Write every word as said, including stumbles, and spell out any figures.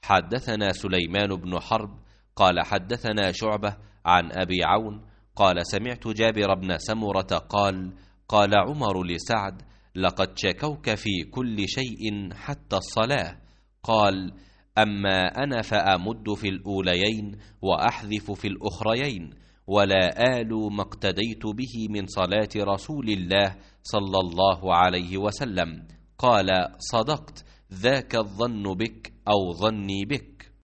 حدثنا سليمان بن حرب قال حدثنا شعبة عن أبي عون قال سمعت جابر بن سمرة قال قال عمر لسعد لقد شكوك في كل شيء حتى الصلاة. قال أما أنا فأمد في الأوليين وأحذف في الأخريين، ولا آل ما اقتديت به من صلاة رسول الله صلى الله عليه وسلم. قال صدقت، ذاك الظن بك أو ظني بك.